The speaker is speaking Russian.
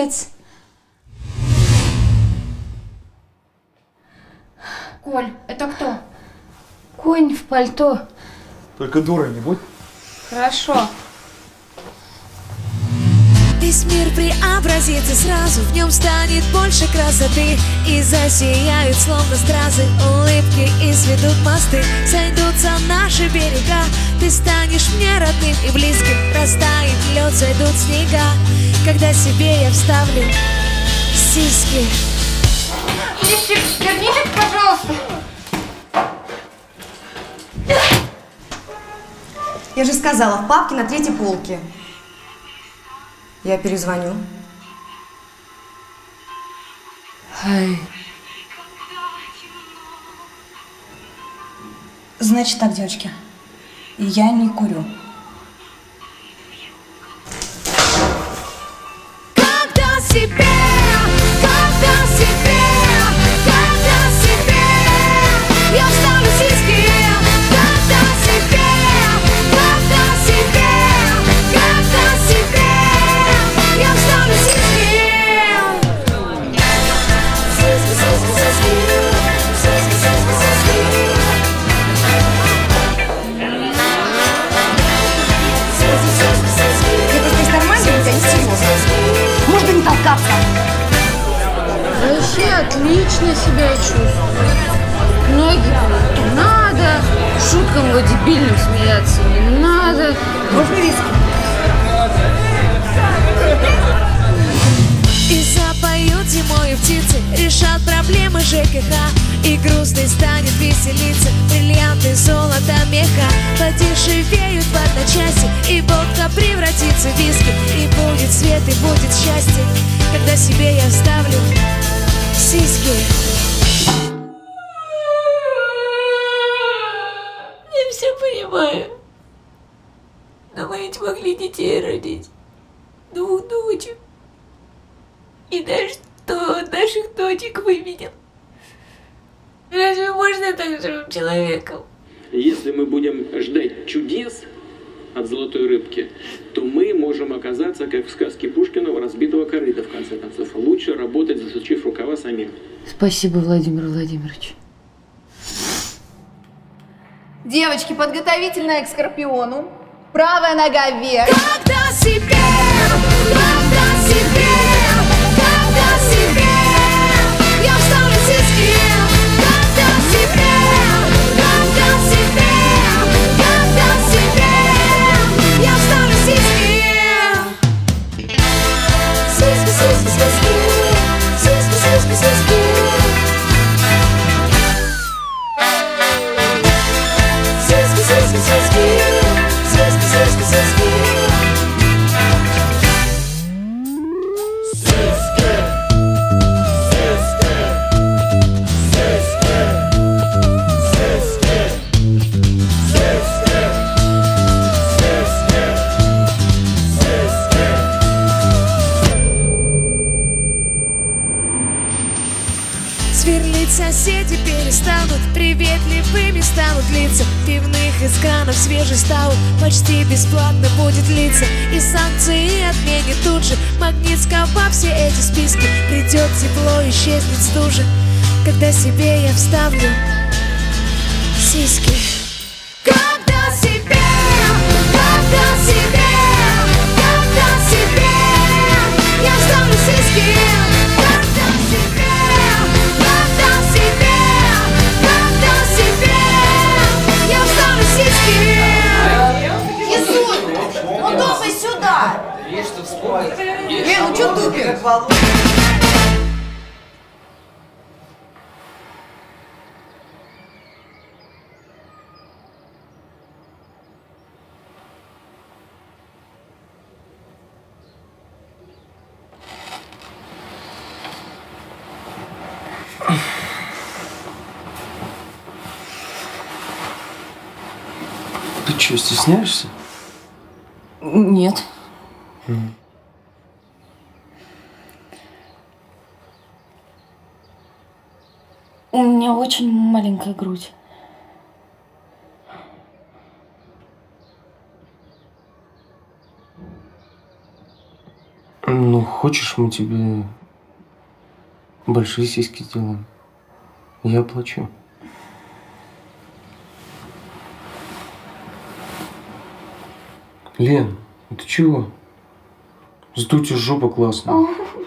Молодец. Коль, это кто? Конь в пальто. Только дурой не будь. Хорошо. Весь мир преобразится сразу, в нем станет больше красоты. И засияют словно стразы улыбки, и сведут мосты. Сойдутся наши берега, ты станешь мне родным и близким. Растает лед, зайдут снега, когда себе я вставлю сиськи. Лифчик, вернитесь, пожалуйста. Я же сказала, в папке на 3-й полке. Я перезвоню. Значит так, девочки, я не курю. Когда себе я вставлю сиськи. Когда себе я вставлю сиськи. Можно не толкаться? Вообще отлично себя чувствую. Ноги не надо, шуткам его дебильным смеяться не надо. Можно риски? И запоют зимою птицы, решат проблемы ЖКХ. И грустный станет веселиться, бриллианты, золото, меха подешевеют в одночасье, и водка превратится в виски. И будет свет, и будет счастье, когда себе я вставлю сиськи. Я все понимаю, но мы ведь могли детей родить, 2 дочек. И даже кто наших дочек выведен? Разве можно так живым человеком? Если мы будем ждать чудес от золотой рыбки, то мы можем оказаться, как в сказке Пушкина, у разбитого корыта, в конце концов. Лучше работать, засучив рукава самим. Спасибо, Владимир Владимирович. Девочки, подготовительная к Скорпиону. Правая нога вверх. Когда себе я вставлю сиськи. Когда себе я вставлю сиськи. Сиськи, сиськи, сиськи. Сиськи, сиськи, сиськи. Сиськи, сиськи, сиськи. Сиськи, сиськи, сиськи. Сверлить соседи перестанут, приветливыми станут лица. Пивных из кранов свежий стаут почти бесплатно будет литься. И санкции отменят тут же, магнит скоба все эти списки. Придет тепло, исчезнет стужа, когда себе я вставлю сиськи. Когда себе я вставлю сиськи. Ну топай сюда! Есть что вспомнить? Ну что тупишь? Ты что, стесняешься? Нет. У меня очень маленькая грудь. Ну, хочешь, мы тебе большие сиськи сделаем? Я оплачу. Лен, ты чего? Зато у тебя жопа классная.